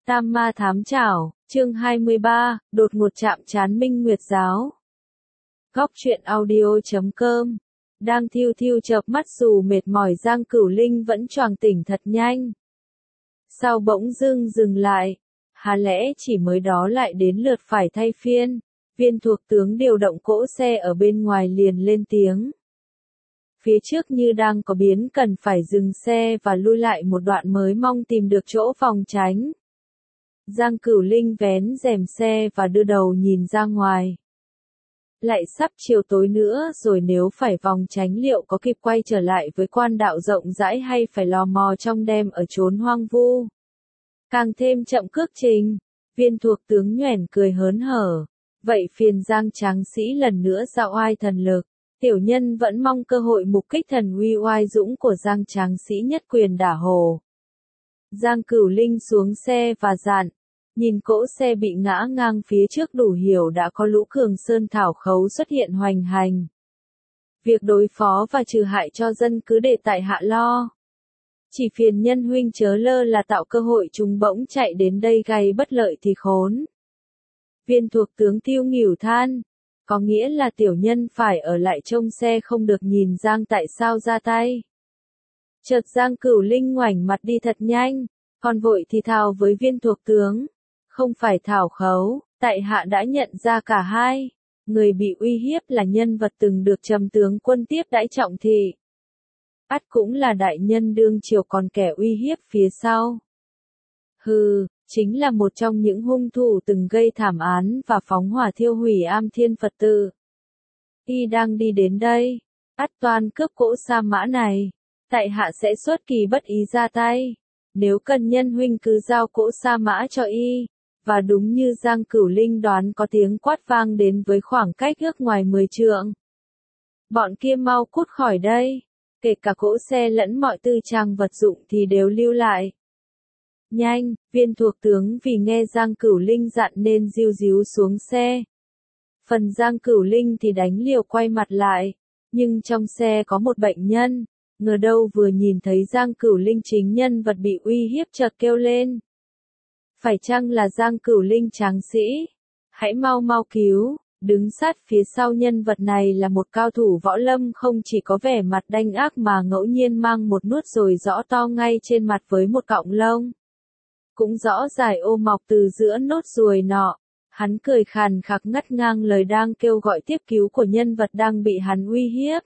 Tam ma thám chảo, chương 23, đột ngột chạm trán Minh Nguyệt giáo. Góc truyện audio.com. Đang thiêu thiêu chợp mắt dù mệt mỏi Giang Cửu Linh vẫn choàng tỉnh thật nhanh. Sao bỗng dưng dừng lại? Há lẽ chỉ mới đó lại đến lượt phải thay phiên? Viên thuộc tướng điều động cỗ xe ở bên ngoài liền lên tiếng. Phía trước như đang có biến cần phải dừng xe và lui lại một đoạn mới mong tìm được chỗ phòng tránh. Giang Cửu Linh vén rèm xe và đưa đầu nhìn ra ngoài. Lại sắp chiều tối nữa rồi, nếu phải vòng tránh liệu có kịp quay trở lại với quan đạo rộng rãi hay phải lò mò trong đêm ở chốn hoang vu. Càng thêm chậm cước trình, viên thuộc tướng nhoẻn cười hớn hở. Vậy phiền Giang tráng sĩ lần nữa dạo oai thần lực. Tiểu nhân vẫn mong cơ hội mục kích thần uy oai dũng của Giang tráng sĩ nhất quyền đả hồ. Giang Cửu Linh xuống xe và dặn. Nhìn cỗ xe bị ngã ngang phía trước đủ hiểu đã có lũ cường sơn thảo khấu xuất hiện hoành hành. Việc đối phó và trừ hại cho dân cứ để tại hạ lo. Chỉ phiền nhân huynh chớ lơ là tạo cơ hội chúng bỗng chạy đến đây gây bất lợi thì khốn. Viên thuộc tướng tiêu nghỉu than. Có nghĩa là tiểu nhân phải ở lại trông xe không được nhìn Giang tại sao ra tay. Chợt Giang Cửu Linh ngoảnh mặt đi thật nhanh, còn vội thì thào với viên thuộc tướng. Không phải thảo khấu, tại hạ đã nhận ra cả hai. Người bị uy hiếp là nhân vật từng được Trầm tướng quân tiếp đãi trọng thị. Ắt cũng là đại nhân đương triều, còn kẻ uy hiếp phía sau. Hừ, chính là một trong những hung thủ từng gây thảm án và phóng hỏa thiêu hủy Am Thiên Phật tự. Y đang đi đến đây, ắt toan cướp cỗ sa mã này. Tại hạ sẽ xuất kỳ bất ý ra tay. Nếu cần nhân huynh cứ giao cỗ sa mã cho y. Và đúng như Giang Cửu Linh đoán, có tiếng quát vang đến với khoảng cách ước ngoài 10 trượng. Bọn kia mau cút khỏi đây. Kể cả cỗ xe lẫn mọi tư trang vật dụng thì đều lưu lại. Nhanh, viên thuộc tướng vì nghe Giang Cửu Linh dặn nên ríu ríu xuống xe. Phần Giang Cửu Linh thì đánh liều quay mặt lại. Nhưng trong xe có một bệnh nhân. Ngờ đâu vừa nhìn thấy Giang Cửu Linh chính nhân vật bị uy hiếp chợt kêu lên. Phải chăng là Giang Cửu Linh tráng sĩ? Hãy mau mau cứu. Đứng sát phía sau nhân vật này là một cao thủ võ lâm không chỉ có vẻ mặt đanh ác mà ngẫu nhiên mang một nốt ruồi rõ to ngay trên mặt với một cọng lông. Cũng rõ dài ô mọc từ giữa nốt ruồi nọ. Hắn cười khàn khặc ngắt ngang lời đang kêu gọi tiếp cứu của nhân vật đang bị hắn uy hiếp.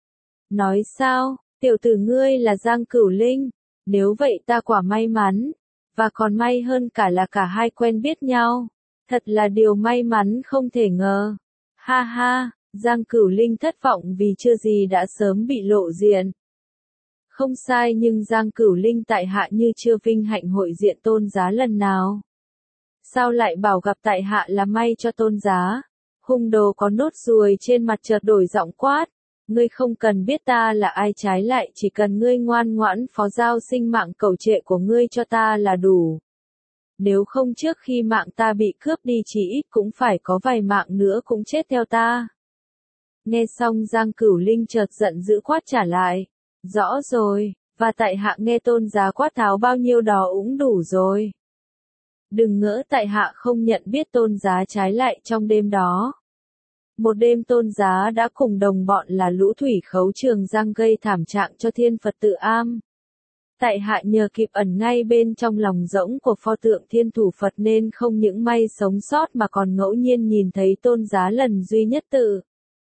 Nói sao, tiểu tử ngươi là Giang Cửu Linh? Nếu vậy ta quả may mắn. Và còn may hơn cả là cả hai quen biết nhau. Thật là điều may mắn không thể ngờ. Ha ha, Giang Cửu Linh thất vọng vì chưa gì đã sớm bị lộ diện. Không sai, nhưng Giang Cửu Linh tại hạ như chưa vinh hạnh hội diện tôn giá lần nào. Sao lại bảo gặp tại hạ là may cho tôn giá? Hung đồ có nốt ruồi trên mặt chợt đổi giọng quát. Ngươi không cần biết ta là ai, trái lại chỉ cần ngươi ngoan ngoãn phó giao sinh mạng cầu trệ của ngươi cho ta là đủ. Nếu không trước khi mạng ta bị cướp đi chỉ ít cũng phải có vài mạng nữa cũng chết theo ta. Nghe xong Giang Cửu Linh chợt giận dữ quát trả lại. Rõ rồi, và tại hạ nghe tôn giá quát tháo bao nhiêu đó cũng đủ rồi. Đừng ngỡ tại hạ không nhận biết tôn giá, trái lại trong đêm đó. Một đêm tôn giá đã cùng đồng bọn là lũ thủy khấu Trường Giang gây thảm trạng cho Thiên Phật tự Am. Tại hạ nhờ kịp ẩn ngay bên trong lòng rỗng của pho tượng Thiên Thủ Phật nên không những may sống sót mà còn ngẫu nhiên nhìn thấy tôn giá lần duy nhất tự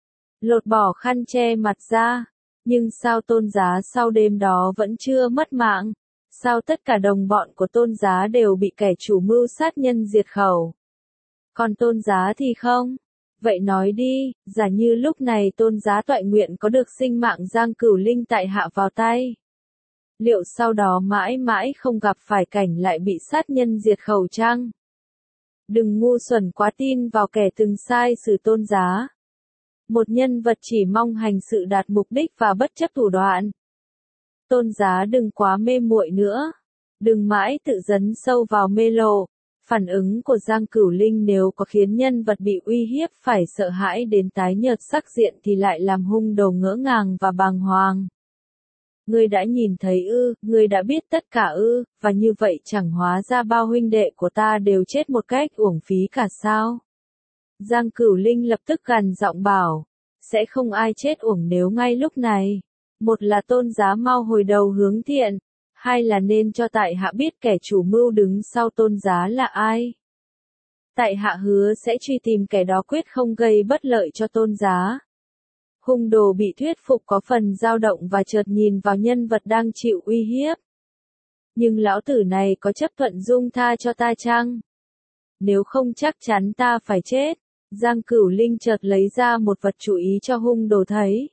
lột bỏ khăn che mặt ra. Nhưng sao tôn giá sau đêm đó vẫn chưa mất mạng? Sao tất cả đồng bọn của tôn giá đều bị kẻ chủ mưu sát nhân diệt khẩu? Còn tôn giá thì không? Vậy nói đi, giả như lúc này tôn giá toại nguyện có được sinh mạng Giang Cửu Linh tại hạ vào tay. Liệu sau đó mãi mãi không gặp phải cảnh lại bị sát nhân diệt khẩu chăng? Đừng ngu xuẩn quá tin vào kẻ từng sai xử tôn giá. Một nhân vật chỉ mong hành sự đạt mục đích và bất chấp thủ đoạn. Tôn giá đừng quá mê muội nữa. Đừng mãi tự dấn sâu vào mê lộ. Phản ứng của Giang Cửu Linh nếu có khiến nhân vật bị uy hiếp phải sợ hãi đến tái nhợt sắc diện thì lại làm hung đồ ngỡ ngàng và bàng hoàng. Ngươi đã nhìn thấy ư, ngươi đã biết tất cả ư, và như vậy chẳng hóa ra bao huynh đệ của ta đều chết một cách uổng phí cả sao? Giang Cửu Linh lập tức gằn giọng bảo, sẽ không ai chết uổng nếu ngay lúc này. Một là Tôn Giá mau hồi đầu hướng thiện, hai là nên cho tại hạ biết kẻ chủ mưu đứng sau Tôn Giá là ai. Tại hạ hứa sẽ truy tìm kẻ đó quyết không gây bất lợi cho Tôn Giá. Hung đồ bị thuyết phục có phần dao động và chợt nhìn vào nhân vật đang chịu uy hiếp. Nhưng lão tử này có chấp thuận dung tha cho ta chăng? Nếu không chắc chắn ta phải chết. Giang Cửu Linh chợt lấy ra một vật chú ý cho hung đồ thấy.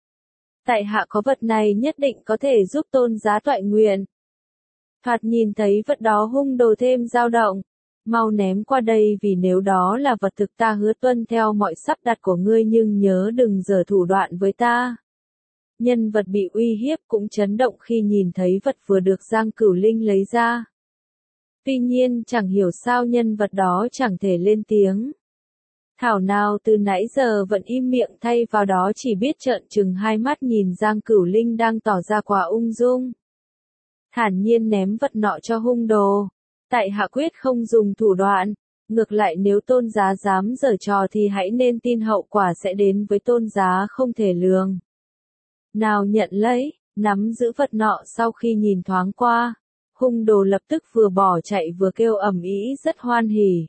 Tại hạ có vật này nhất định có thể giúp Tôn Giá toại nguyện. Thoạt nhìn thấy vật đó hung đồ thêm dao động. Mau ném qua đây vì nếu đó là vật thực ta hứa tuân theo mọi sắp đặt của ngươi nhưng nhớ đừng giở thủ đoạn với ta. Nhân vật bị uy hiếp cũng chấn động khi nhìn thấy vật vừa được Giang Cửu Linh lấy ra. Tuy nhiên chẳng hiểu sao nhân vật đó chẳng thể lên tiếng. Thảo nào từ nãy giờ vẫn im miệng thay vào đó chỉ biết trợn trừng hai mắt nhìn Giang Cửu Linh đang tỏ ra quá ung dung. Thản nhiên ném vật nọ cho hung đồ. Tại hạ quyết không dùng thủ đoạn, ngược lại nếu Tôn Giá dám giở trò thì hãy nên tin hậu quả sẽ đến với Tôn Giá không thể lường. Nào nhận lấy, nắm giữ vật nọ sau khi nhìn thoáng qua, hung đồ lập tức vừa bỏ chạy vừa kêu ầm ĩ rất hoan hỉ.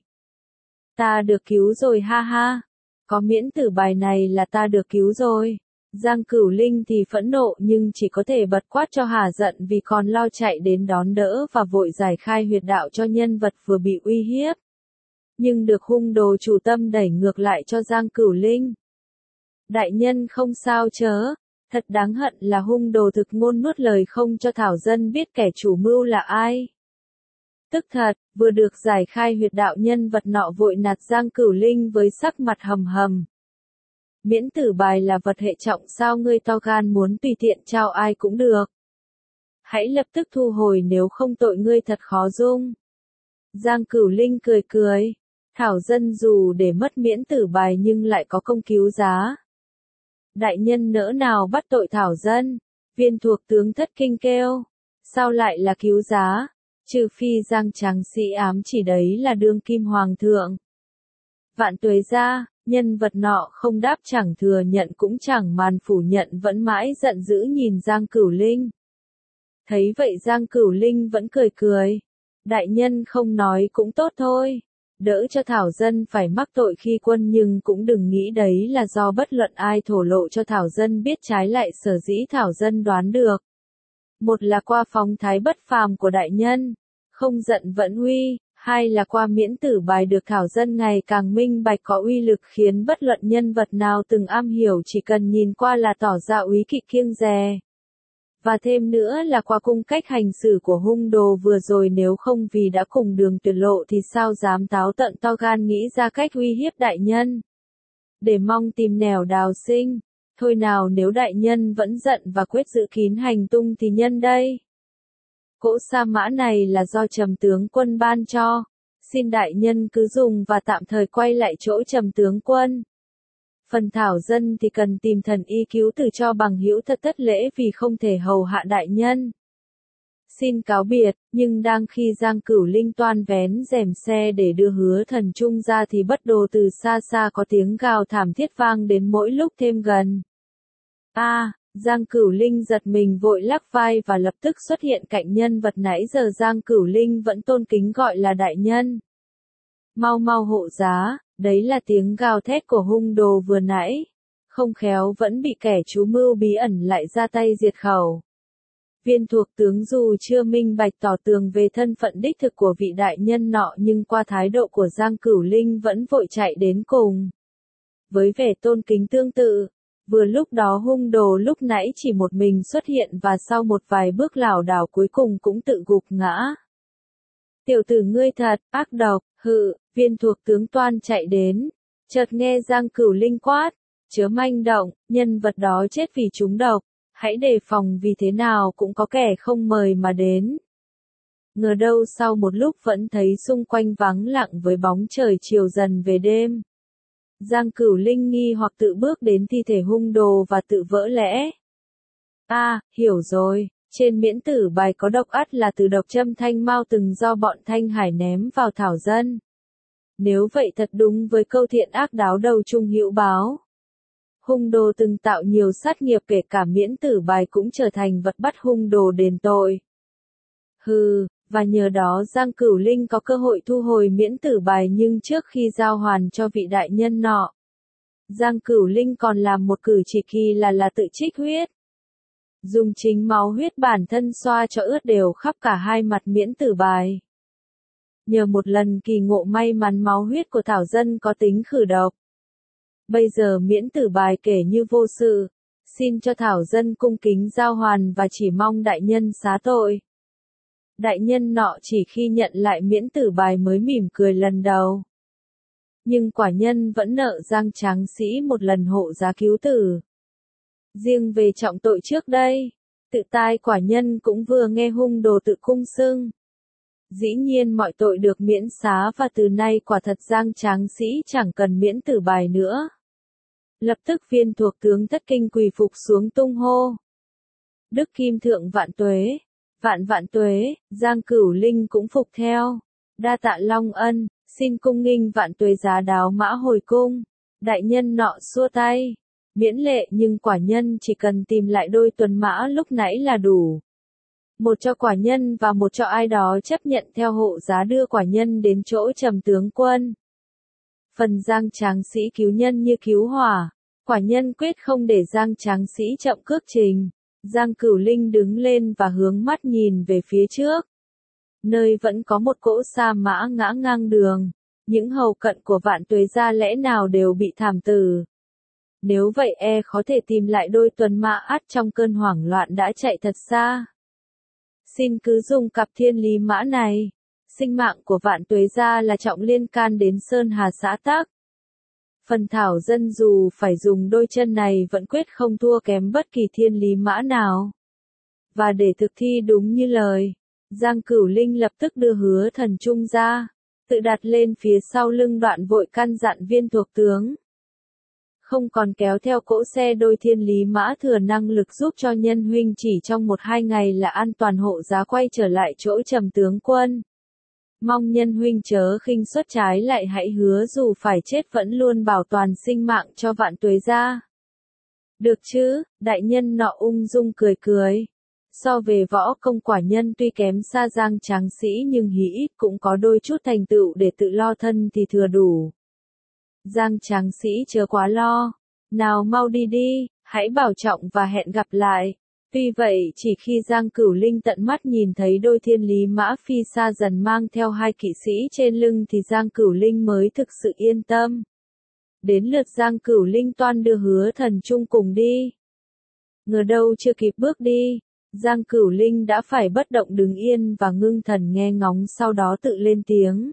Ta được cứu rồi ha ha, có miễn tử bài này là ta được cứu rồi. Giang Cửu Linh thì phẫn nộ nhưng chỉ có thể bật quát cho hả giận vì còn lo chạy đến đón đỡ và vội giải khai huyệt đạo cho nhân vật vừa bị uy hiếp. Nhưng được hung đồ chủ tâm đẩy ngược lại cho Giang Cửu Linh. Đại nhân không sao chớ, thật đáng hận là hung đồ thực ngôn nuốt lời không cho Thảo Dân biết kẻ chủ mưu là ai. Tức thật, vừa được giải khai huyệt đạo nhân vật nọ vội nạt Giang Cửu Linh với sắc mặt hầm hầm. Miễn tử bài là vật hệ trọng sao ngươi to gan muốn tùy tiện trao ai cũng được. Hãy lập tức thu hồi nếu không tội ngươi thật khó dung. Giang Cửu Linh cười cười. Thảo Dân dù để mất miễn tử bài nhưng lại có công cứu giá. Đại nhân nỡ nào bắt tội Thảo Dân. Viên thuộc tướng thất kinh kêu. Sao lại là cứu giá? Trừ phi Giang Tráng Sĩ ám chỉ đấy là đương kim hoàng thượng. Vạn tuế ra. Nhân vật nọ không đáp chẳng thừa nhận cũng chẳng màn phủ nhận vẫn mãi giận dữ nhìn Giang Cửu Linh. Thấy vậy Giang Cửu Linh vẫn cười cười. Đại nhân không nói cũng tốt thôi. Đỡ cho Thảo Dân phải mắc tội khi quân nhưng cũng đừng nghĩ đấy là do bất luận ai thổ lộ cho Thảo Dân biết trái lại sở dĩ Thảo Dân đoán được. Một là qua phong thái bất phàm của đại nhân. Không giận vẫn uy. Hai là qua miễn tử bài được Thảo Dân ngày càng minh bạch có uy lực khiến bất luận nhân vật nào từng am hiểu chỉ cần nhìn qua là tỏ ra úy kỵ kiêng dè. Và thêm nữa là qua cung cách hành xử của hung đồ vừa rồi nếu không vì đã cùng đường tuyệt lộ thì sao dám táo tận to gan nghĩ ra cách uy hiếp đại nhân. Để mong tìm nẻo đào sinh. Thôi nào nếu đại nhân vẫn giận và quyết giữ kín hành tung thì nhân đây. Cỗ sa mã này là do Trầm tướng quân ban cho. Xin đại nhân cứ dùng và tạm thời quay lại chỗ Trầm tướng quân. Phần Thảo Dân thì cần tìm thần y cứu tử cho bằng hữu thật thất lễ vì không thể hầu hạ đại nhân. Xin cáo biệt, nhưng đang khi Giang Cửu Linh toan vén rèm xe để đưa Hứa Thần Trung ra thì bất đồ từ xa xa có tiếng gào thảm thiết vang đến mỗi lúc thêm gần. Giang Cửu Linh giật mình vội lắc vai và lập tức xuất hiện cạnh nhân vật nãy giờ Giang Cửu Linh vẫn tôn kính gọi là đại nhân. Mau mau hộ giá, đấy là tiếng gào thét của hung đồ vừa nãy. Không khéo vẫn bị kẻ chú mưu bí ẩn lại ra tay diệt khẩu. Viên thuộc tướng dù chưa minh bạch tỏ tường về thân phận đích thực của vị đại nhân nọ nhưng qua thái độ của Giang Cửu Linh vẫn vội chạy đến cùng. Với vẻ tôn kính tương tự. Vừa lúc đó hung đồ lúc nãy chỉ một mình xuất hiện và sau một vài bước lảo đảo cuối cùng cũng tự gục ngã. Tiểu tử ngươi thật, ác độc, viên thuộc tướng toan chạy đến. Chợt nghe Giang Cửu Linh quát, chớ manh động, nhân vật đó chết vì trúng độc, hãy đề phòng vì thế nào cũng có kẻ không mời mà đến. Ngờ đâu sau một lúc vẫn thấy xung quanh vắng lặng với bóng trời chiều dần về đêm. Giang Cửu Linh nghi hoặc tự bước đến thi thể hung đồ và tự vỡ lẽ. Hiểu rồi, trên miễn tử bài có độc ắt là từ độc châm Thanh Mao từng do bọn Thanh Hải ném vào thảo dân. Nếu vậy thật đúng với câu thiện ác đáo đầu chung hữu báo. Hung đồ từng tạo nhiều sát nghiệp, kể cả miễn tử bài cũng trở thành vật bắt hung đồ đền tội. Và nhờ đó Giang Cửu Linh có cơ hội thu hồi miễn tử bài, nhưng trước khi giao hoàn cho vị đại nhân nọ, Giang Cửu Linh còn làm một cử chỉ kỳ là tự trích huyết. Dùng chính máu huyết bản thân xoa cho ướt đều khắp cả hai mặt miễn tử bài. Nhờ một lần kỳ ngộ may mắn máu huyết của thảo dân có tính khử độc. Bây giờ miễn tử bài kể như vô sự, xin cho thảo dân cung kính giao hoàn và chỉ mong đại nhân xá tội. Đại nhân nọ chỉ khi nhận lại miễn tử bài mới mỉm cười lần đầu. Nhưng quả nhân vẫn nợ Giang tráng sĩ một lần hộ giá cứu tử. Riêng về trọng tội trước đây, tự tai quả nhân cũng vừa nghe hung đồ tự cung xưng. Dĩ nhiên mọi tội được miễn xá, và từ nay quả thật Giang tráng sĩ chẳng cần miễn tử bài nữa. Lập tức viên thuộc tướng thất kinh quỳ phục xuống tung hô. Đức Kim Thượng vạn tuế, vạn tuế. Giang Cửu Linh cũng phục theo. Đa tạ Long ân, xin cung nghinh vạn tuế giá đáo mã hồi cung. Đại nhân nọ xua tay. Miễn lệ, nhưng quả nhân chỉ cần tìm lại đôi tuần mã lúc nãy là đủ. Một cho quả nhân và một cho ai đó chấp nhận theo hộ giá đưa quả nhân đến chỗ Trầm tướng quân. Phần Giang tráng sĩ cứu nhân như cứu hỏa, quả nhân quyết không để Giang tráng sĩ chậm cước trình. Giang Cửu Linh đứng lên và hướng mắt nhìn về phía trước. Nơi vẫn có một cỗ sa mã ngã ngang đường, những hầu cận của vạn tuế gia lẽ nào đều bị thảm tử. Nếu vậy khó thể tìm lại đôi tuần mã, ắt trong cơn hoảng loạn đã chạy thật xa. Xin cứ dùng cặp thiên lý mã này. Sinh mạng của vạn tuế gia là trọng liên can đến Sơn Hà xã tắc. Phần thảo dân dù phải dùng đôi chân này vẫn quyết không thua kém bất kỳ thiên lý mã nào. Và để thực thi đúng như lời, Giang Cửu Linh lập tức đưa Hứa Thần Trung ra, tự đặt lên phía sau lưng, đoạn vội căn dặn viên thuộc tướng. Không còn kéo theo cỗ xe đôi thiên lý mã thừa năng lực, giúp cho nhân huynh chỉ trong 1-2 ngày là an toàn hộ giá quay trở lại chỗ Trầm tướng quân. Mong nhân huynh chớ khinh suất, trái lại hãy hứa dù phải chết vẫn luôn bảo toàn sinh mạng cho vạn tuế gia. Được chứ, đại nhân nọ ung dung cười cười. So về võ công quả nhân tuy kém xa Giang tráng sĩ, nhưng hí ít cũng có đôi chút thành tựu để tự lo thân thì thừa đủ. Giang tráng sĩ chớ quá lo. Nào mau đi đi, hãy bảo trọng và hẹn gặp lại. Tuy vậy chỉ khi Giang Cửu Linh tận mắt nhìn thấy đôi thiên lý mã phi xa dần mang theo 2 kỵ sĩ trên lưng thì Giang Cửu Linh mới thực sự yên tâm. Đến lượt Giang Cửu Linh toan đưa Hứa Thần Trung cùng đi. Ngờ đâu chưa kịp bước đi, Giang Cửu Linh đã phải bất động đứng yên và ngưng thần nghe ngóng, sau đó tự lên tiếng.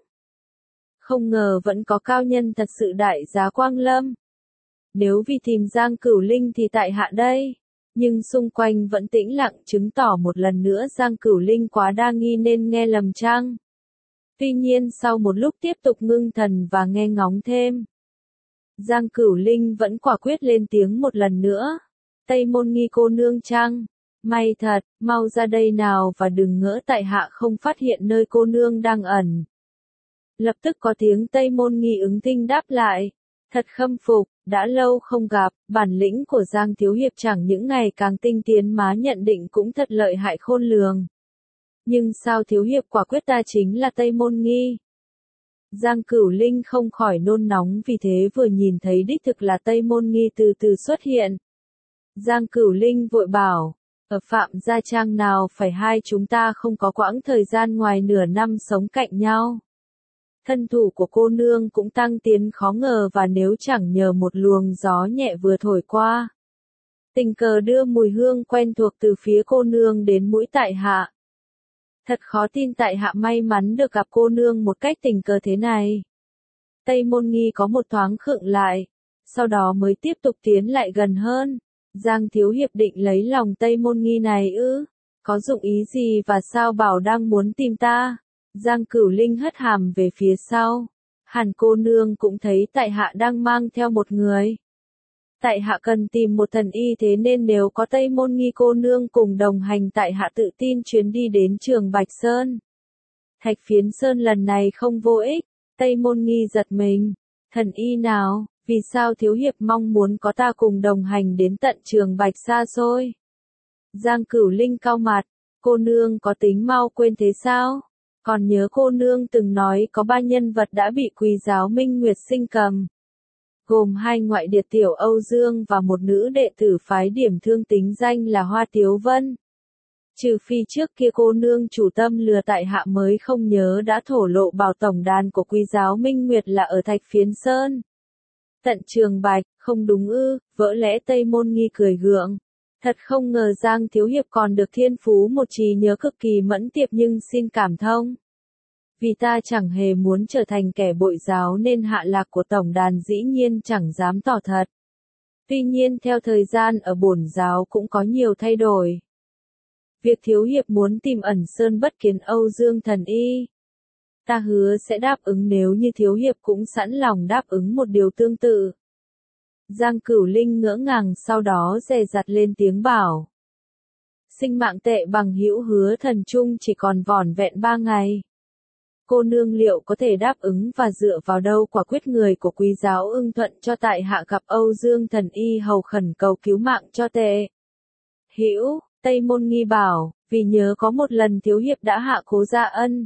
Không ngờ vẫn có cao nhân thật sự đại giá quang lâm. Nếu vì tìm Giang Cửu Linh thì tại hạ đây. Nhưng xung quanh vẫn tĩnh lặng, chứng tỏ một lần nữa Giang Cửu Linh quá đa nghi nên nghe lầm chăng. Tuy nhiên sau một lúc tiếp tục ngưng thần và nghe ngóng thêm, Giang Cửu Linh vẫn quả quyết lên tiếng một lần nữa. Tây Môn Nghi cô nương chăng? May thật, mau ra đây nào và đừng ngỡ tại hạ không phát hiện nơi cô nương đang ẩn. Lập tức có tiếng Tây Môn Nghi ứng thinh đáp lại. Thật khâm phục, đã lâu không gặp, bản lĩnh của Giang thiếu hiệp chẳng những ngày càng tinh tiến mà nhận định cũng thật lợi hại khôn lường. Nhưng sao thiếu hiệp quả quyết ta chính là Tây Môn Nghi? Giang Cửu Linh không khỏi nôn nóng, vì thế vừa nhìn thấy đích thực là Tây Môn Nghi từ từ xuất hiện. Giang Cửu Linh vội bảo, ở Phạm Gia Trang nào phải hai chúng ta không có quãng thời gian ngoài nửa năm sống cạnh nhau. Thân thủ của cô nương cũng tăng tiến khó ngờ, và nếu chẳng nhờ một luồng gió nhẹ vừa thổi qua, tình cờ đưa mùi hương quen thuộc từ phía cô nương đến mũi tại hạ. Thật khó tin tại hạ may mắn được gặp cô nương một cách tình cờ thế này. Tây Môn Nghi có một thoáng khựng lại, sau đó mới tiếp tục tiến lại gần hơn. Giang thiếu hiệp định lấy lòng Tây Môn Nghi này ư? Có dụng ý gì và sao bảo đang muốn tìm ta? Giang Cửu Linh hất hàm về phía sau. Hẳn cô nương cũng thấy tại hạ đang mang theo một người. Tại hạ cần tìm một thần y, thế nên nếu có Tây Môn Nghi cô nương cùng đồng hành tại hạ tự tin chuyến đi đến Trường Bạch Sơn. Thạch Phiến Sơn lần này không vô ích. Tây Môn Nghi giật mình. Thần y nào, vì sao thiếu hiệp mong muốn có ta cùng đồng hành đến tận Trường Bạch xa xôi? Giang Cửu Linh cau mặt, cô nương có tính mau quên thế sao? Còn nhớ cô nương từng nói có 3 nhân vật đã bị Quý giáo Minh Nguyệt Sinh cầm. Gồm 2 ngoại điệt Tiểu Âu Dương và một nữ đệ tử phái Điểm Thương tính danh là Hoa Tiếu Vân. Trừ phi trước kia cô nương chủ tâm lừa tại hạ mới không nhớ đã thổ lộ bảo tổng đàn của Quý giáo Minh Nguyệt là ở Thạch Phiến Sơn. Tận Trường Bạch, không đúng ư? Vỡ lẽ Tây Môn Nghi cười gượng. Thật không ngờ Giang thiếu hiệp còn được thiên phú một trí nhớ cực kỳ mẫn tiệp, nhưng xin cảm thông. Vì ta chẳng hề muốn trở thành kẻ bội giáo nên hạ lạc của tổng đàn dĩ nhiên chẳng dám tỏ thật. Tuy nhiên theo thời gian ở bổn giáo cũng có nhiều thay đổi. Việc thiếu hiệp muốn tìm ẩn sơn bất kiến Âu Dương thần y, ta hứa sẽ đáp ứng nếu như thiếu hiệp cũng sẵn lòng đáp ứng một điều tương tự. Giang Cửu Linh ngỡ ngàng sau đó dè dặt lên tiếng bảo. Sinh mạng tệ bằng hữu hứa thần chung chỉ còn vỏn vẹn 3 ngày. Cô nương liệu có thể đáp ứng và dựa vào đâu quả quyết người của Quý giáo ưng thuận cho tại hạ gặp Âu Dương thần y hầu khẩn cầu cứu mạng cho tệ? Hữu, Tây Môn Nghi bảo, vì nhớ có một lần thiếu hiệp đã hạ Cố Gia Ân.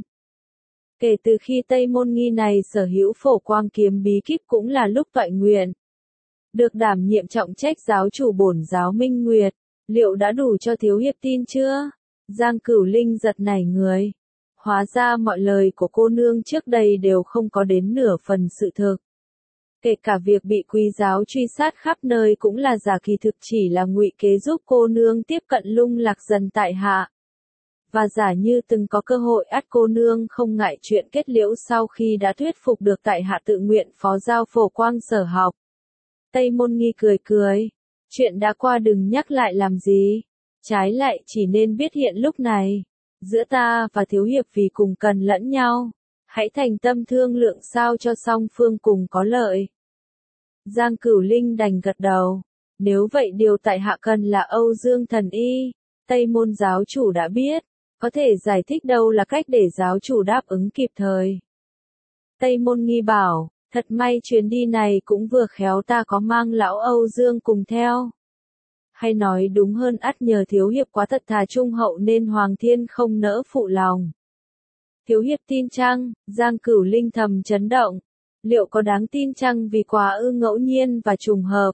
Kể từ khi Tây Môn Nghi này sở hữu Phổ Quang kiếm bí kíp cũng là lúc toại nguyện. Được đảm nhiệm trọng trách giáo chủ bổn giáo Minh Nguyệt, liệu đã đủ cho thiếu hiệp tin chưa? Giang Cửu Linh giật nảy người. Hóa ra mọi lời của cô nương trước đây đều không có đến nửa phần sự thực. Kể cả việc bị Quý giáo truy sát khắp nơi cũng là giả, kỳ thực chỉ là ngụy kế giúp cô nương tiếp cận Lung Lạc dần tại hạ. Và giả như từng có cơ hội ắt cô nương không ngại chuyện kết liễu sau khi đã thuyết phục được tại hạ tự nguyện phó giao Phổ Quang sở học. Tây Môn Nghi cười cười. Chuyện đã qua đừng nhắc lại làm gì. Trái lại chỉ nên biết hiện lúc này. Giữa ta và thiếu hiệp vì cùng cần lẫn nhau. Hãy thành tâm thương lượng sao cho song phương cùng có lợi. Giang Cửu Linh đành gật đầu. Nếu vậy điều tại hạ cần là Âu Dương thần y. Tây Môn giáo chủ đã biết. Có thể giải thích đâu là cách để giáo chủ đáp ứng kịp thời. Tây Môn Nghi bảo. Thật may chuyến đi này cũng vừa khéo ta có mang lão Âu Dương cùng theo. Hay nói đúng hơn ắt nhờ thiếu hiệp quá thật thà trung hậu nên Hoàng Thiên không nỡ phụ lòng. Thiếu hiệp tin chăng? Giang Cửu Linh thầm chấn động. Liệu có đáng tin chăng vì quá ư ngẫu nhiên và trùng hợp?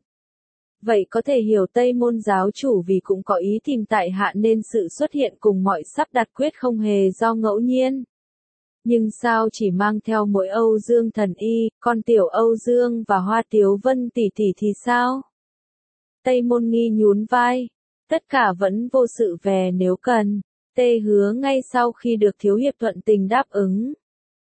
Vậy có thể hiểu Tây Môn giáo chủ vì cũng có ý tìm tại hạ nên sự xuất hiện cùng mọi sắp đặt quyết không hề do ngẫu nhiên. Nhưng sao chỉ mang theo mỗi Âu Dương thần y, con tiểu Âu Dương và Hoa Tiếu Vân tỷ tỷ thì sao? Tây Môn Nghi nhún vai. Tất cả vẫn vô sự về nếu cần. Tê hứa ngay sau khi được thiếu hiệp thuận tình đáp ứng.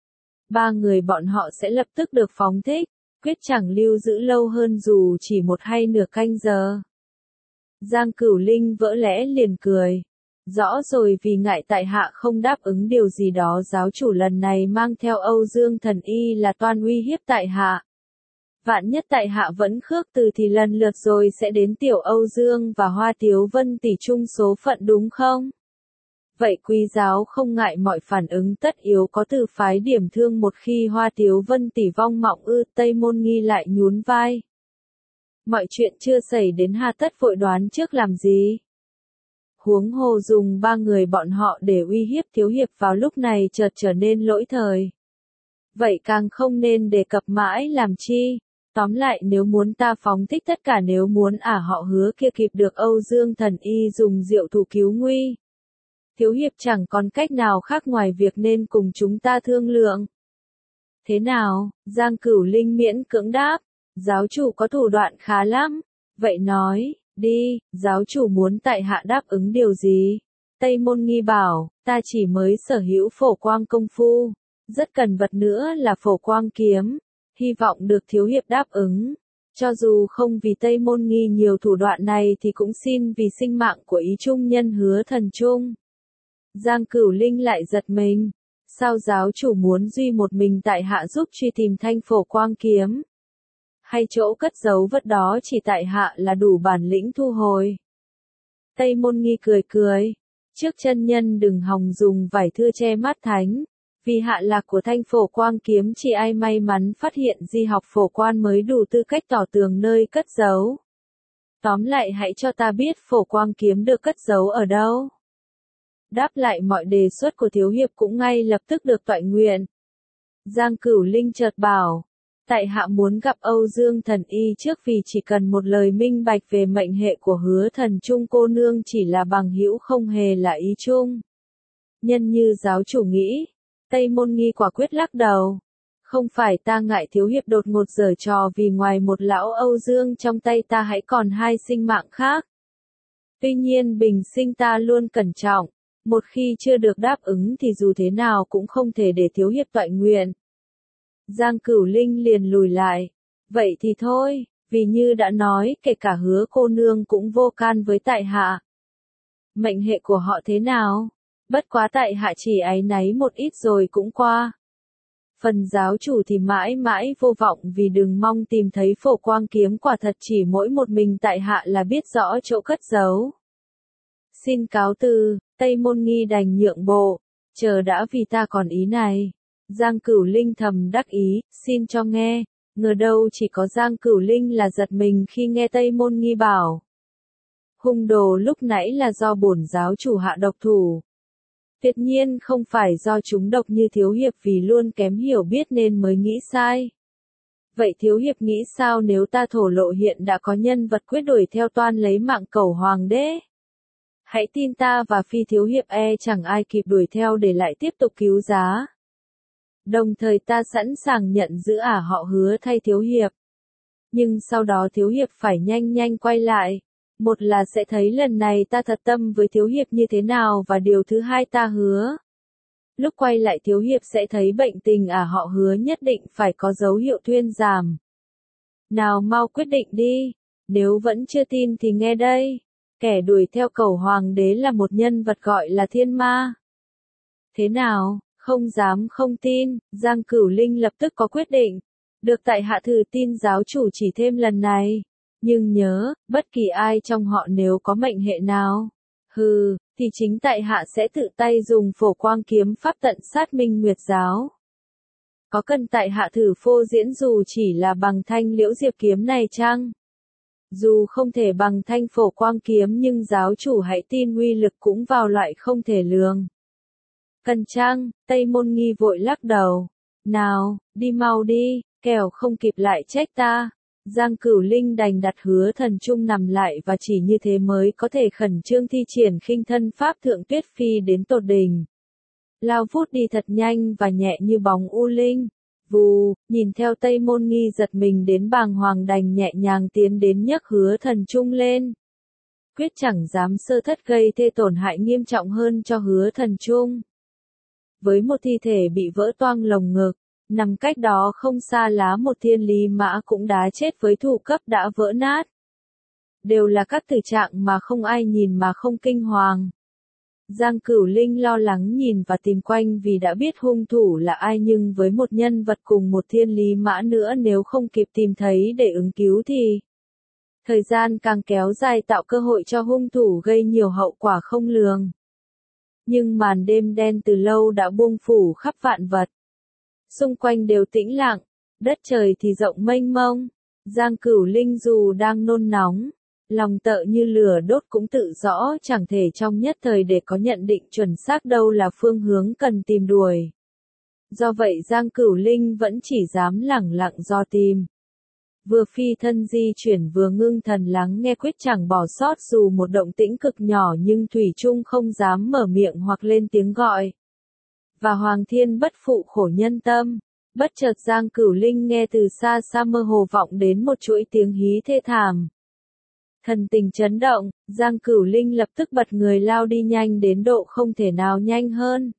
3 người bọn họ sẽ lập tức được phóng thích. Quyết chẳng lưu giữ lâu hơn dù chỉ 1 hay nửa canh giờ. Giang Cửu Linh vỡ lẽ liền cười. Rõ rồi vì ngại tại hạ không đáp ứng điều gì đó giáo chủ lần này mang theo Âu Dương thần y là toan uy hiếp tại hạ. Vạn nhất tại hạ vẫn khước từ thì lần lượt rồi sẽ đến tiểu Âu Dương và Hoa Tiếu Vân tỷ chung số phận đúng không? Vậy Quý giáo không ngại mọi phản ứng tất yếu có từ phái Điểm Thương một khi Hoa Tiếu Vân tỷ vong mộng ư? Tây Môn Nghi lại nhún vai. Mọi chuyện chưa xảy đến hà tất vội đoán trước làm gì? Huống hồ dùng 3 người bọn họ để uy hiếp thiếu hiệp vào lúc này chợt trở nên lỗi thời. Vậy càng không nên đề cập mãi làm chi. Tóm lại nếu muốn ta phóng thích tất cả, nếu muốn họ hứa kia kịp được Âu Dương thần y dùng diệu thủ cứu nguy. Thiếu hiệp chẳng còn cách nào khác ngoài việc nên cùng chúng ta thương lượng. Thế nào? Giang Cửu Linh miễn cưỡng đáp. Giáo chủ có thủ đoạn khá lắm. Vậy nói, đi, giáo chủ muốn tại hạ đáp ứng điều gì? Tây Môn Nghi bảo, ta chỉ mới sở hữu Phổ Quang công phu. Rất cần vật nữa là Phổ Quang kiếm. Hy vọng được thiếu hiệp đáp ứng. Cho dù không vì Tây Môn Nghi nhiều thủ đoạn này thì cũng xin vì sinh mạng của ý trung nhân hứa thần chung. Giang Cửu Linh lại giật mình. Sao giáo chủ muốn duy một mình tại hạ giúp truy tìm thanh Phổ Quang kiếm? Hay chỗ cất giấu vật đó chỉ tại hạ là đủ bản lĩnh thu hồi? Tây Môn Nghi cười cười. Trước chân nhân đừng hòng dùng vải thưa che mắt thánh. Vì hạ lạc của thanh phổ quang kiếm chỉ ai may mắn phát hiện di học phổ quan mới đủ tư cách tỏ tường nơi cất giấu. Tóm lại hãy cho ta biết phổ quang kiếm được cất giấu ở đâu. Đáp lại mọi đề xuất của thiếu hiệp cũng ngay lập tức được toại nguyện. Giang Cửu Linh chợt bảo, tại hạ muốn gặp Âu Dương thần y trước vì chỉ cần một lời minh bạch về mệnh hệ của Hứa Thần Trung cô nương chỉ là bằng hữu không hề là ý chung. Nhân như giáo chủ nghĩ, Tây Môn Nghi quả quyết lắc đầu. Không phải ta ngại thiếu hiệp đột ngột giở trò vì ngoài một lão Âu Dương trong tay ta hãy còn hai sinh mạng khác. Tuy nhiên bình sinh ta luôn cẩn trọng, một khi chưa được đáp ứng thì dù thế nào cũng không thể để thiếu hiệp toại nguyện. Giang Cửu Linh liền lùi lại. Vậy thì thôi, vì như đã nói kể cả Hứa cô nương cũng vô can với tại hạ. Mệnh hệ của họ thế nào? Bất quá tại hạ chỉ áy náy một ít rồi cũng qua. Phần giáo chủ thì mãi mãi vô vọng vì đừng mong tìm thấy phổ quang kiếm quả thật chỉ mỗi một mình tại hạ là biết rõ chỗ cất giấu. Xin cáo từ, Tây Môn Nghi đành nhượng bộ, chờ đã vì ta còn ý này. Giang Cửu Linh thầm đắc ý, xin cho nghe, ngờ đâu chỉ có Giang Cửu Linh là giật mình khi nghe Tây Môn Nghi bảo. Hung đồ lúc nãy là do bổn giáo chủ hạ độc thủ. Tuyệt nhiên không phải do chúng độc như thiếu hiệp vì luôn kém hiểu biết nên mới nghĩ sai. Vậy thiếu hiệp nghĩ sao nếu ta thổ lộ hiện đã có nhân vật quyết đuổi theo toan lấy mạng Cẩu hoàng đế? Hãy tin ta và phi thiếu hiệp chẳng ai kịp đuổi theo để lại tiếp tục cứu giá. Đồng thời ta sẵn sàng nhận giữ họ Hứa thay thiếu hiệp. Nhưng sau đó thiếu hiệp phải nhanh nhanh quay lại. Một là sẽ thấy lần này ta thật tâm với thiếu hiệp như thế nào và điều thứ hai ta hứa. Lúc quay lại thiếu hiệp sẽ thấy bệnh tình họ Hứa nhất định phải có dấu hiệu thuyên giảm. Nào mau quyết định đi, nếu vẫn chưa tin thì nghe đây. Kẻ đuổi theo Cẩu hoàng đế là một nhân vật gọi là thiên ma. Thế nào, không dám không tin, Giang Cửu Linh lập tức có quyết định. Được tại hạ thử tin giáo chủ chỉ thêm lần này. Nhưng nhớ, bất kỳ ai trong họ nếu có mệnh hệ nào, thì chính tại hạ sẽ tự tay dùng phổ quang kiếm pháp tận sát Minh Nguyệt giáo. Có cần tại hạ thử phô diễn dù chỉ là bằng thanh liễu diệp kiếm này chăng? Dù không thể bằng thanh phổ quang kiếm nhưng giáo chủ hãy tin uy lực cũng vào loại không thể lường. Cần chăng? Tây Môn Nghi vội lắc đầu. Nào, đi mau đi, kẻo không kịp lại trách ta. Giang Cửu Linh đành đặt Hứa Thần Trung nằm lại và chỉ như thế mới có thể khẩn trương thi triển khinh thân pháp thượng tuyết phi đến tột đỉnh. Lao vút đi thật nhanh và nhẹ như bóng u linh. Vù, nhìn theo Tây Môn Nghi giật mình đến bàng hoàng đành nhẹ nhàng tiến đến nhấc Hứa Thần Trung lên. Quyết chẳng dám sơ thất gây thê tổn hại nghiêm trọng hơn cho Hứa Thần Trung. Với một thi thể bị vỡ toang lồng ngực, nằm cách đó không xa lá một thiên lý mã cũng đá chết với thủ cấp đã vỡ nát. Đều là các tử trạng mà không ai nhìn mà không kinh hoàng. Giang Cửu Linh lo lắng nhìn và tìm quanh vì đã biết hung thủ là ai nhưng với một nhân vật cùng một thiên lý mã nữa nếu không kịp tìm thấy để ứng cứu thì thời gian càng kéo dài tạo cơ hội cho hung thủ gây nhiều hậu quả không lường. Nhưng màn đêm đen từ lâu đã buông phủ khắp vạn vật. Xung quanh đều tĩnh lặng, đất trời thì rộng mênh mông. Giang Cửu Linh dù đang nôn nóng, lòng tợ như lửa đốt cũng tự rõ chẳng thể trong nhất thời để có nhận định chuẩn xác đâu là phương hướng cần tìm đuổi. Do vậy Giang Cửu Linh vẫn chỉ dám lẳng lặng do tìm. Vừa phi thân di chuyển vừa ngưng thần lắng nghe quyết chẳng bỏ sót dù một động tĩnh cực nhỏ nhưng thủy chung không dám mở miệng hoặc lên tiếng gọi. Và Hoàng Thiên bất phụ khổ nhân tâm. Bất chợt Giang Cửu Linh nghe từ xa xa mơ hồ vọng đến một chuỗi tiếng hí thê thảm. Thần tình chấn động, Giang Cửu Linh lập tức bật người lao đi nhanh đến độ không thể nào nhanh hơn.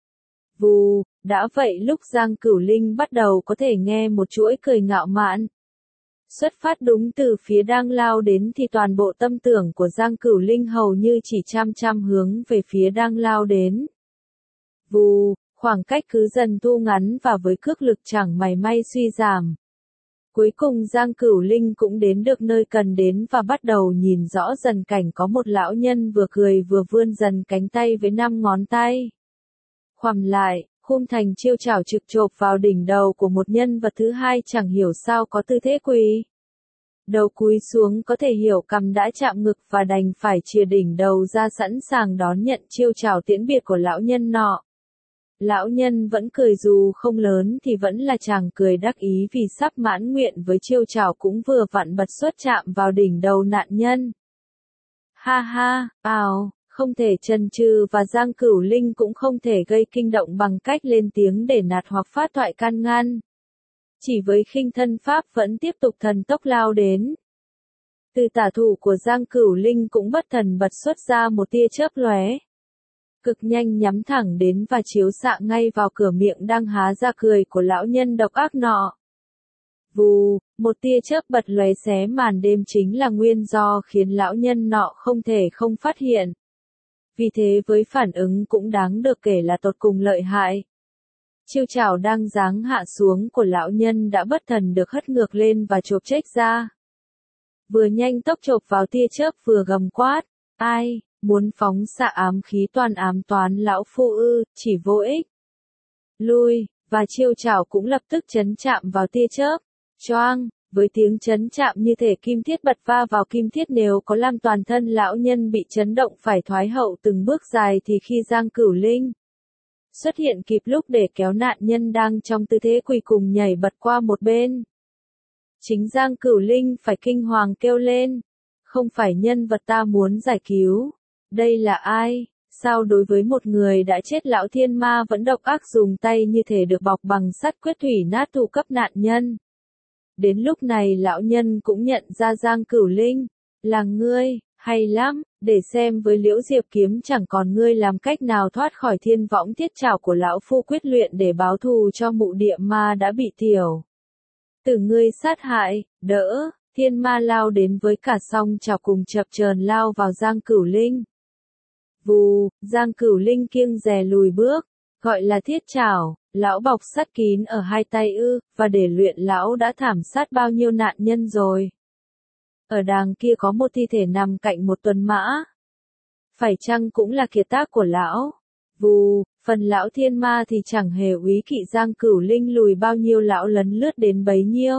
Vù, đã vậy lúc Giang Cửu Linh bắt đầu có thể nghe một chuỗi cười ngạo mạn. Xuất phát đúng từ phía đang lao đến thì toàn bộ tâm tưởng của Giang Cửu Linh hầu như chỉ chăm chăm hướng về phía đang lao đến. Vù, khoảng cách cứ dần thu ngắn và với cước lực chẳng mảy may suy giảm. Cuối cùng Giang Cửu Linh cũng đến được nơi cần đến và bắt đầu nhìn rõ dần cảnh có một lão nhân vừa cười vừa vươn dần cánh tay với 5 ngón tay. Khoằm lại, khum thành chiêu chảo trực chộp vào đỉnh đầu của một nhân vật thứ hai chẳng hiểu sao có tư thế quỳ. Đầu cúi xuống có thể hiểu cằm đã chạm ngực và đành phải chìa đỉnh đầu ra sẵn sàng đón nhận chiêu chào tiễn biệt của lão nhân nọ. Lão nhân vẫn cười dù không lớn thì vẫn là chàng cười đắc ý vì sắp mãn nguyện với chiêu chào cũng vừa vặn bật xuất chạm vào đỉnh đầu nạn nhân. Ha ha, không thể chần chừ và Giang Cửu Linh cũng không thể gây kinh động bằng cách lên tiếng để nạt hoặc phát thoại can ngăn. Chỉ với khinh thân pháp vẫn tiếp tục thần tốc lao đến. Từ tả thủ của Giang Cửu Linh cũng bất thần bật xuất ra một tia chớp lóe. Cực nhanh nhắm thẳng đến và chiếu xạ ngay vào cửa miệng đang há ra cười của lão nhân độc ác nọ. Vù, một tia chớp bật lóe xé màn đêm chính là nguyên do khiến lão nhân nọ không thể không phát hiện. Vì thế với phản ứng cũng đáng được kể là tột cùng lợi hại. Chiêu chảo đang giáng hạ xuống của lão nhân đã bất thần được hất ngược lên và chộp chếch ra. Vừa nhanh tốc chộp vào tia chớp vừa gầm quát, ai, muốn phóng xạ ám khí toàn ám toán lão phu ư, chỉ vô ích. Lui, và chiêu chảo cũng lập tức chấn chạm vào tia chớp. Choang, với tiếng chấn chạm như thể kim thiết bật va vào kim thiết nếu có làm toàn thân lão nhân bị chấn động phải thoái hậu từng bước dài thì khi Giang Cửu Linh xuất hiện kịp lúc để kéo nạn nhân đang trong tư thế quỳ cùng nhảy bật qua một bên. Chính Giang Cửu Linh phải kinh hoàng kêu lên, không phải nhân vật ta muốn giải cứu, đây là ai? Sao đối với một người đã chết lão thiên ma vẫn độc ác dùng tay như thể được bọc bằng sắt quyết thủy nát thủ cấp nạn nhân? Đến lúc này lão nhân cũng nhận ra Giang Cửu Linh, là ngươi, hay lắm, để xem với Liễu Diệp kiếm chẳng còn ngươi làm cách nào thoát khỏi thiên võng thiết trảo của lão phu quyết luyện để báo thù cho mụ địa ma đã bị tiểu tử ngươi sát hại, đỡ, thiên ma lao đến với cả song chảo cùng chập chờn lao vào Giang Cửu Linh. Vù, Giang Cửu Linh kiêng dè lùi bước, gọi là thiết trảo, lão bọc sắt kín ở hai tay ư, và để luyện lão đã thảm sát bao nhiêu nạn nhân rồi. Ở đàng kia có một thi thể nằm cạnh một tuần mã. Phải chăng cũng là kiệt tác của lão? Vù, phần lão thiên ma thì chẳng hề úy kỵ Giang Cửu Linh lùi bao nhiêu lão lấn lướt đến bấy nhiêu.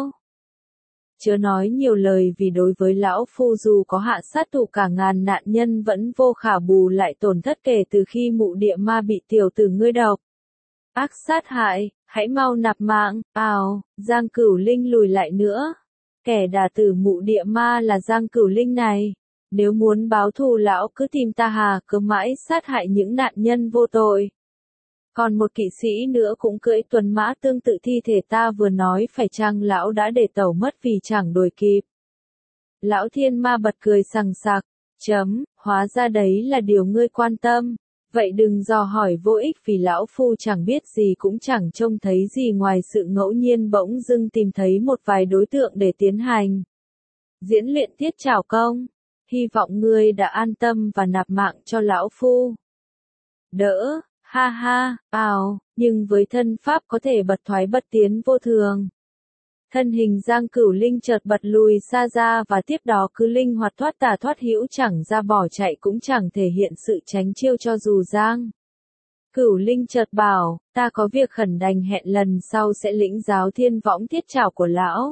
Chớ nói nhiều lời vì đối với lão phu dù có hạ sát thủ cả ngàn nạn nhân vẫn vô khả bù lại tổn thất kể từ khi mụ địa ma bị tiểu tử ngươi độc ác sát hại, hãy mau nạp mạng, Giang Cửu Linh lùi lại nữa. Kẻ đả tử mụ địa ma là Giang Cửu Linh này. Nếu muốn báo thù lão cứ tìm ta hà cứ mãi sát hại những nạn nhân vô tội. Còn một kỵ sĩ nữa cũng cưỡi tuần mã tương tự thi thể ta vừa nói phải chăng lão đã để tẩu mất vì chẳng đuổi kịp. Lão thiên ma bật cười sằng sặc, hóa ra đấy là điều ngươi quan tâm. Vậy đừng dò hỏi vô ích vì lão phu chẳng biết gì cũng chẳng trông thấy gì ngoài sự ngẫu nhiên bỗng dưng tìm thấy một vài đối tượng để tiến hành diễn luyện thiết trảo công. Hy vọng ngươi đã an tâm và nạp mạng cho lão phu. Đỡ, ha ha, nhưng với thân pháp có thể bật thoái bất tiến vô thường. Thân hình Giang Cửu Linh chợt bật lùi xa ra và tiếp đó cứ linh hoạt thoát tà thoát hữu chẳng ra bỏ chạy cũng chẳng thể hiện sự tránh chiêu cho dù Giang Cửu Linh chợt bảo, ta có việc khẩn đành hẹn lần sau sẽ lĩnh giáo thiên võng thiết trảo của lão.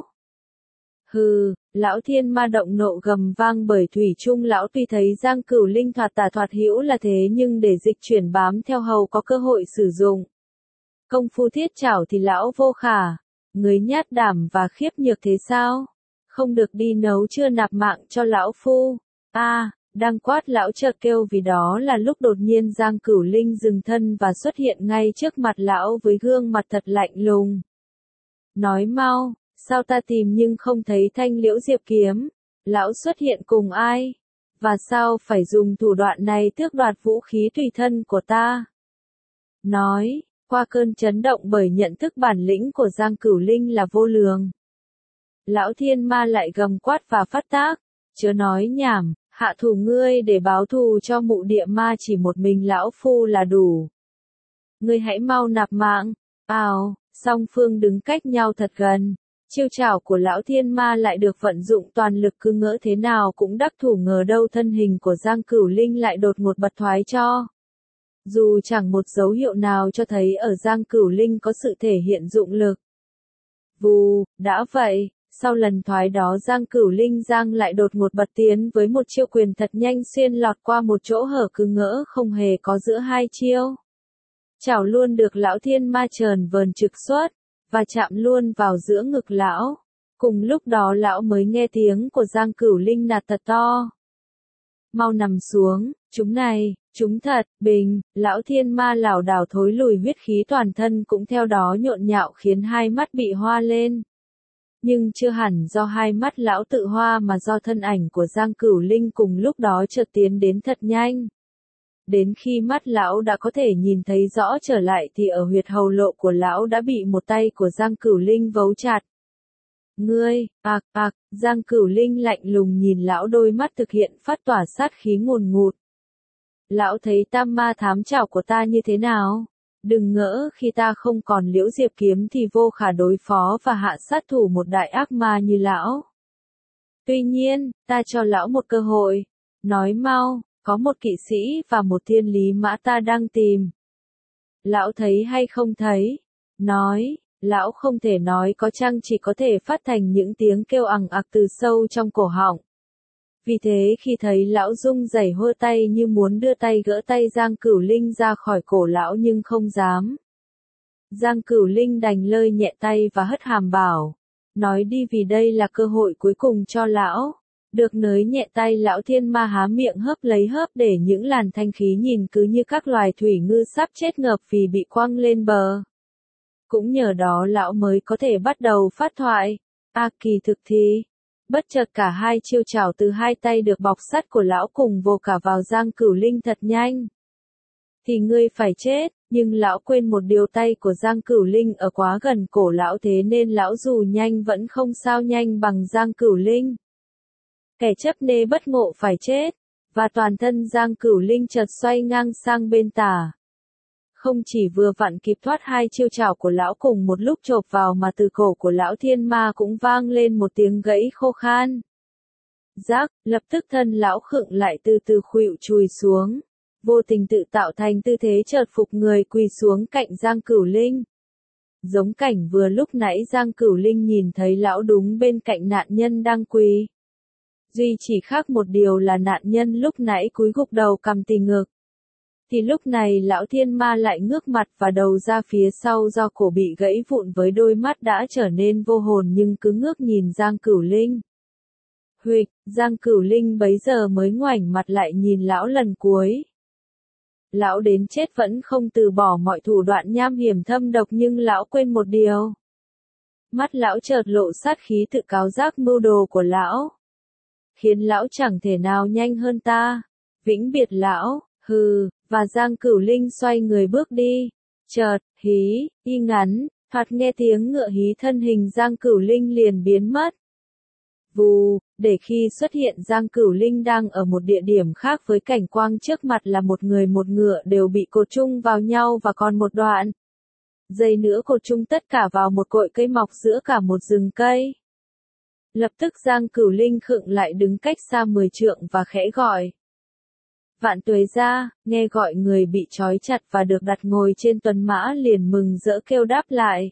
Hừ, lão thiên ma động nộ gầm vang bởi thủy chung lão tuy thấy Giang Cửu Linh thoạt tà thoạt hữu là thế nhưng để dịch chuyển bám theo hầu có cơ hội sử dụng công phu thiết trảo thì lão vô khả. Người nhát đảm và khiếp nhược thế sao? Không được đi nấu chưa nạp mạng cho lão phu. Đang quát lão chợt kêu vì đó là lúc đột nhiên Giang Cửu Linh dừng thân và xuất hiện ngay trước mặt lão với gương mặt thật lạnh lùng. Nói mau, sao ta tìm nhưng không thấy thanh liễu diệp kiếm? Lão xuất hiện cùng ai? Và sao phải dùng thủ đoạn này tước đoạt vũ khí tùy thân của ta? Nói. Qua cơn chấn động bởi nhận thức bản lĩnh của Giang Cửu Linh là vô lường. Lão thiên ma lại gầm quát và phát tác, chớ nói nhảm, hạ thủ ngươi để báo thù cho mụ địa ma chỉ một mình lão phu là đủ. Ngươi hãy mau nạp mạng, song phương đứng cách nhau thật gần, Chiêu trảo của lão thiên ma lại được vận dụng toàn lực, cứ ngỡ thế nào cũng đắc thủ, ngờ đâu thân hình của Giang Cửu Linh lại đột ngột bật thoái cho. Dù chẳng một dấu hiệu nào cho thấy ở Giang Cửu Linh có sự thể hiện dụng lực. Vù, đã vậy, sau lần thoái đó Giang Cửu Linh lại đột ngột bật tiến với một chiêu quyền thật nhanh xuyên lọt qua một chỗ hở, cứ ngỡ không hề có giữa hai chiêu. Chảo luôn được lão thiên ma trờn vờn trực xuất, và chạm luôn vào giữa ngực lão. Cùng lúc đó lão mới nghe tiếng của Giang Cửu Linh nạt thật to. Mau nằm xuống, chúng này, chúng thật, bình, lão thiên ma lảo đảo thối lùi, huyết khí toàn thân cũng theo đó nhộn nhạo khiến hai mắt bị hoa lên. Nhưng chưa hẳn do hai mắt lão tự hoa mà do thân ảnh của Giang Cửu Linh cùng lúc đó chợt tiến đến thật nhanh. Đến khi mắt lão đã có thể nhìn thấy rõ trở lại thì ở huyệt hầu lộ của lão đã bị một tay của Giang Cửu Linh vấu chặt. Ngươi, Giang Cửu Linh lạnh lùng nhìn lão, đôi mắt thực hiện phát tỏa sát khí ngùn ngụt. Lão thấy tam ma thám chảo của ta như thế nào? Đừng ngỡ khi ta không còn Liễu Diệp kiếm thì vô khả đối phó và hạ sát thủ một đại ác ma như lão. Tuy nhiên, ta cho lão một cơ hội. Nói mau, có một kỵ sĩ và một thiên lý mã ta đang tìm. Lão thấy hay không thấy? Nói, lão không thể nói có chăng chỉ có thể phát thành những tiếng kêu ằng ặc từ sâu trong cổ họng. Vì thế khi thấy lão rung rẩy hơ tay như muốn đưa tay gỡ tay Giang Cửu Linh ra khỏi cổ lão nhưng không dám. Giang Cửu Linh đành lơi nhẹ tay và hất hàm bảo. Nói đi, vì đây là cơ hội cuối cùng cho lão. Được nới nhẹ tay, lão thiên ma há miệng hớp lấy hớp để những làn thanh khí nhìn cứ như các loài thủy ngư sắp chết ngợp vì bị quăng lên bờ. Cũng nhờ đó lão mới có thể bắt đầu phát thoại. Kỳ thực thì, bất chợt cả hai chiêu chảo từ hai tay được bọc sắt của lão cùng vồ cả vào Giang Cửu Linh thật nhanh. Thì ngươi phải chết, nhưng lão quên một điều, tay của Giang Cửu Linh ở quá gần cổ lão, thế nên lão dù nhanh vẫn không sao nhanh bằng Giang Cửu Linh. Kẻ chấp nê bất ngộ phải chết, và toàn thân Giang Cửu Linh chợt xoay ngang sang bên tả. Không chỉ vừa vặn kịp thoát hai chiêu chảo của lão cùng một lúc chộp vào mà từ cổ của lão thiên ma cũng vang lên một tiếng gãy khô khan. Rắc, lập tức thân lão khựng lại, từ từ khuỵu chùi xuống. Vô tình tự tạo thành tư thế chợt phục người quỳ xuống cạnh Giang Cửu Linh. Giống cảnh vừa lúc nãy Giang Cửu Linh nhìn thấy lão đúng bên cạnh nạn nhân đang quỳ. Duy chỉ khác một điều là nạn nhân lúc nãy cúi gục đầu cằm tì ngực. Thì lúc này lão thiên ma lại ngước mặt và đầu ra phía sau do cổ bị gãy vụn, với đôi mắt đã trở nên vô hồn nhưng cứ ngước nhìn Giang Cửu Linh. Huỵch, Giang Cửu Linh bấy giờ mới ngoảnh mặt lại nhìn lão lần cuối. Lão đến chết vẫn không từ bỏ mọi thủ đoạn nham hiểm thâm độc, nhưng lão quên một điều. Mắt lão chợt lộ sát khí tự cáo giác mưu đồ của lão. Khiến lão chẳng thể nào nhanh hơn ta. Vĩnh biệt lão, hừ, và Giang Cửu Linh xoay người bước đi. Chợt, hí, y ngắn, thoạt nghe tiếng ngựa hí, thân hình Giang Cửu Linh liền biến mất. Vù, để khi xuất hiện Giang Cửu Linh đang ở một địa điểm khác, với cảnh quang trước mặt là một người một ngựa đều bị cột chung vào nhau và còn một đoạn dây nữa cột chung tất cả vào một cội cây mọc giữa cả một rừng cây. Lập tức Giang Cửu Linh khựng lại, đứng cách xa 10 trượng và khẽ gọi. Vạn Tuế Gia, nghe gọi người bị trói chặt và được đặt ngồi trên tuần mã liền mừng rỡ kêu đáp lại.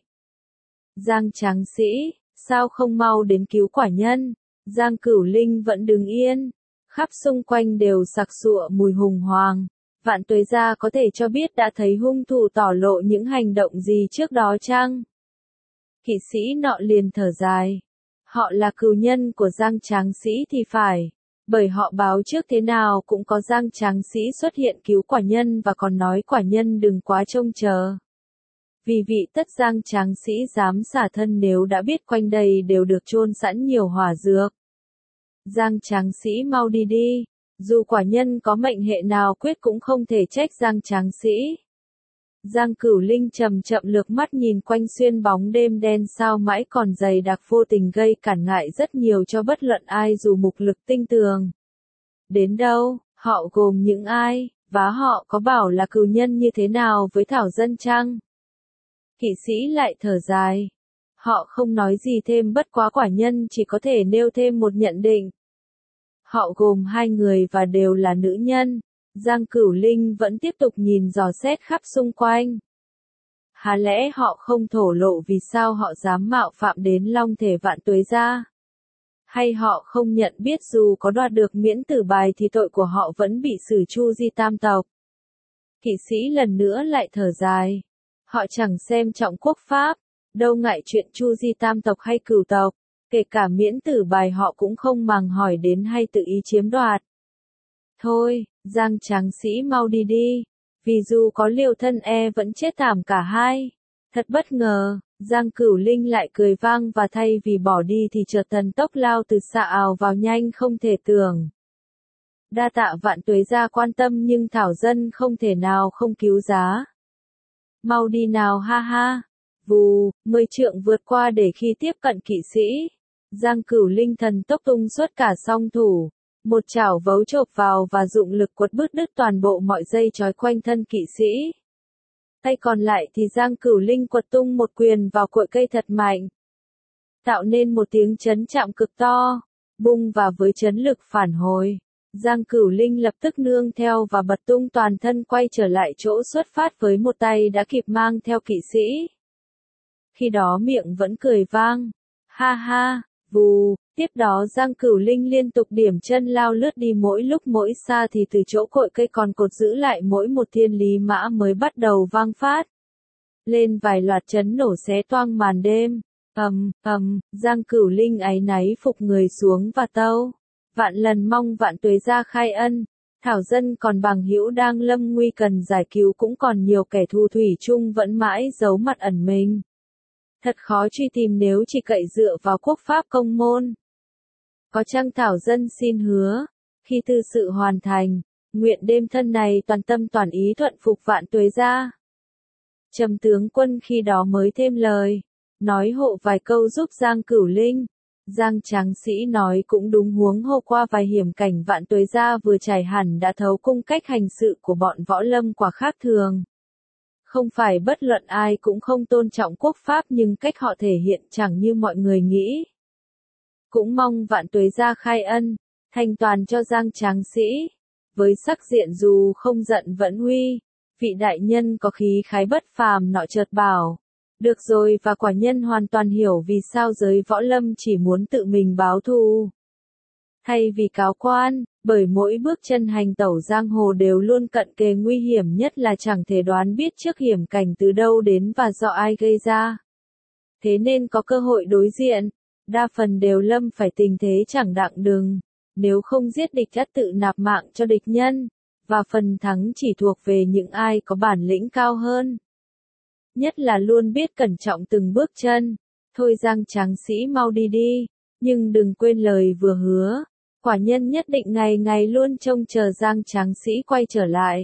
Giang tráng sĩ, sao không mau đến cứu quả nhân? Giang Cửu Linh vẫn đứng yên. Khắp xung quanh đều sặc sụa mùi hùng hoàng. Vạn Tuế Gia có thể cho biết đã thấy hung thủ tỏ lộ những hành động gì trước đó chăng? Kỵ sĩ nọ liền thở dài. Họ là cừu nhân của Giang tráng sĩ thì phải. Bởi họ báo trước thế nào cũng có Giang tráng sĩ xuất hiện cứu quả nhân và còn nói quả nhân đừng quá trông chờ. Vì vị tất Giang tráng sĩ dám xả thân nếu đã biết quanh đây đều được chôn sẵn nhiều hỏa dược. Giang tráng sĩ mau đi đi, dù quả nhân có mệnh hệ nào quyết cũng không thể trách Giang tráng sĩ. Giang Cửu Linh chậm chậm lược mắt nhìn quanh xuyên bóng đêm đen sao mãi còn dày đặc, vô tình gây cản ngại rất nhiều cho bất luận ai dù mục lực tinh tường. Đến đâu, họ gồm những ai, và họ có bảo là cừu nhân như thế nào với thảo dân chăng? Kỵ sĩ lại thở dài. Họ không nói gì thêm, bất quá quả nhân chỉ có thể nêu thêm một nhận định. Họ gồm 2 người và đều là nữ nhân. Giang Cửu Linh vẫn tiếp tục nhìn dò xét khắp xung quanh. Há lẽ họ không thổ lộ vì sao họ dám mạo phạm đến Long Thể Vạn Tuế Gia? Hay họ không nhận biết dù có đoạt được miễn tử bài thì tội của họ vẫn bị xử Chu Di tam tộc? Kỵ sĩ lần nữa lại thở dài. Họ chẳng xem trọng quốc pháp, đâu ngại chuyện Chu Di tam tộc hay Cửu tộc, kể cả miễn tử bài họ cũng không màng hỏi đến hay tự ý chiếm đoạt. Thôi, Giang tráng sĩ mau đi đi, vì dù có liều thân vẫn chết thảm cả hai. Thật bất ngờ, Giang Cửu Linh lại cười vang và thay vì bỏ đi thì chợt thần tốc lao từ xa ào vào nhanh không thể tưởng. Đa tạ Vạn Tuế Gia quan tâm nhưng thảo dân không thể nào không cứu giá. Mau đi nào, ha ha. Vù, 10 trượng vượt qua để khi tiếp cận kỵ sĩ. Giang Cửu Linh thần tốc tung xuất cả song thủ. Một chảo vấu chộp vào và dụng lực quật bứt đứt toàn bộ mọi dây trói quanh thân kỵ sĩ. Tay còn lại thì Giang Cửu Linh quật tung một quyền vào cội cây thật mạnh, tạo nên một tiếng chấn chạm cực to, bung và với chấn lực phản hồi, Giang Cửu Linh lập tức nương theo và bật tung toàn thân quay trở lại chỗ xuất phát với một tay đã kịp mang theo kỵ sĩ. Khi đó miệng vẫn cười vang, ha ha, vù, tiếp đó Giang Cửu Linh liên tục điểm chân lao lướt đi mỗi lúc mỗi xa thì từ chỗ cội cây còn cột giữ lại mỗi một thiên lý mã mới bắt đầu vang phát lên vài loạt chấn nổ xé toang màn đêm. Giang Cửu Linh áy náy phục người xuống và tâu. Vạn lần mong Vạn Tuế Gia khai ân. Thảo dân còn bằng hữu đang lâm nguy cần giải cứu cũng còn nhiều kẻ thù thủy chung vẫn mãi giấu mặt ẩn mình. Thật khó truy tìm nếu chỉ cậy dựa vào quốc pháp công môn. Có chăng thảo dân xin hứa, khi tư sự hoàn thành, nguyện đêm thân này toàn tâm toàn ý thuận phục Vạn Tuế Gia. Trầm tướng quân khi đó mới thêm lời, nói hộ vài câu giúp Giang Cửu Linh. Giang tráng sĩ nói cũng đúng, huống hồ qua vài hiểm cảnh Vạn Tuế Gia vừa trải hẳn đã thấu cung cách hành sự của bọn võ lâm quả khác thường. Không phải bất luận ai cũng không tôn trọng quốc pháp nhưng cách họ thể hiện chẳng như mọi người nghĩ. Cũng mong Vạn Tuế Gia khai ân, thành toàn cho Giang tráng sĩ. Với sắc diện dù không giận vẫn uy, vị đại nhân có khí khái bất phàm nọ chợt bảo. Được rồi, và quả nhân hoàn toàn hiểu vì sao giới võ lâm chỉ muốn tự mình báo thù. Thay vì cáo quan, bởi mỗi bước chân hành tẩu giang hồ đều luôn cận kề nguy hiểm, nhất là chẳng thể đoán biết trước hiểm cảnh từ đâu đến và do ai gây ra. Thế nên có cơ hội đối diện, đa phần đều lâm phải tình thế chẳng đặng đừng. Nếu không giết địch ắt tự nạp mạng cho địch nhân, và phần thắng chỉ thuộc về những ai có bản lĩnh cao hơn. Nhất là luôn biết cẩn trọng từng bước chân. Thôi Giang tráng sĩ mau đi đi, nhưng đừng quên lời vừa hứa. Quả nhân nhất định ngày ngày luôn trông chờ Giang tráng sĩ quay trở lại.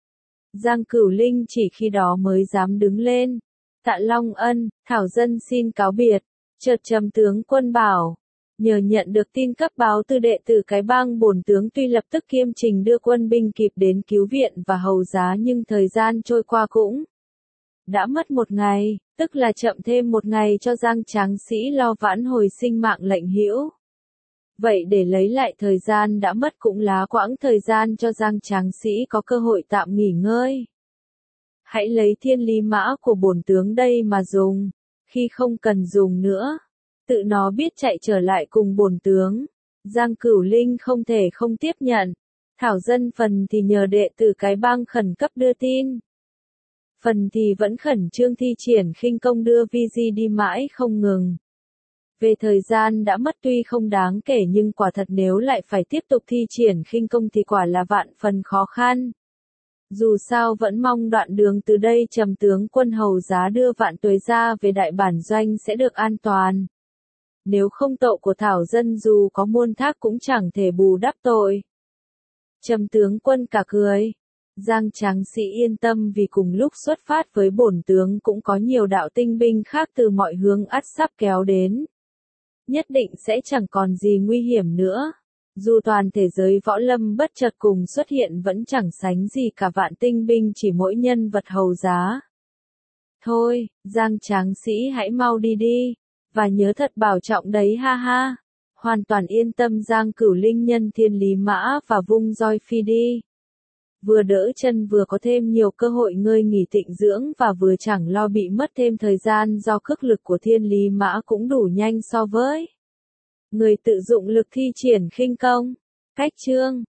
Giang Cửu Linh chỉ khi đó mới dám đứng lên. Tạ Long Ân, thảo dân xin cáo biệt. Chợt Trầm tướng quân bảo, nhờ nhận được tin cấp báo từ đệ tử cái bang bổn tướng tuy lập tức kiêm trình đưa quân binh kịp đến cứu viện và hầu giá nhưng thời gian trôi qua cũng đã mất một ngày, tức là chậm thêm một ngày cho Giang tráng sĩ lo vãn hồi sinh mạng lệnh hữu. Vậy để lấy lại thời gian đã mất cũng lá quãng thời gian cho Giang tráng sĩ có cơ hội tạm nghỉ ngơi. Hãy lấy thiên lý mã của bổn tướng đây mà dùng, khi không cần dùng nữa, tự nó biết chạy trở lại cùng bổn tướng. Giang Cửu Linh không thể không tiếp nhận, thảo dân phần thì nhờ đệ tử cái bang khẩn cấp đưa tin. Phần thì vẫn khẩn trương thi triển khinh công đưa vi di đi mãi không ngừng. Về thời gian đã mất tuy không đáng kể nhưng quả thật nếu lại phải tiếp tục thi triển khinh công thì quả là vạn phần khó khăn. Dù sao vẫn mong đoạn đường từ đây Trầm tướng quân hầu giá đưa Vạn Tuế Gia về đại bản doanh sẽ được an toàn. Nếu không tội của thảo dân dù có muôn thác cũng chẳng thể bù đắp tội. Trầm tướng quân cả cười. Giang tráng sĩ yên tâm vì cùng lúc xuất phát với bổn tướng cũng có nhiều đạo tinh binh khác từ mọi hướng ắt sắp kéo đến. Nhất định sẽ chẳng còn gì nguy hiểm nữa. Dù toàn thế giới võ lâm bất chợt cùng xuất hiện vẫn chẳng sánh gì cả vạn tinh binh chỉ mỗi nhân vật hầu giá. Thôi, Giang tráng sĩ hãy mau đi đi, Và nhớ thật bảo trọng đấy ha ha. Hoàn toàn yên tâm Giang Cửu Linh nhân thiên lý mã và vung roi phi đi. Vừa đỡ chân vừa có thêm nhiều cơ hội ngơi nghỉ tịnh dưỡng và vừa chẳng lo bị mất thêm thời gian do cước lực của thiên lý mã cũng đủ nhanh so với người tự dụng lực thi triển khinh công. Cách chương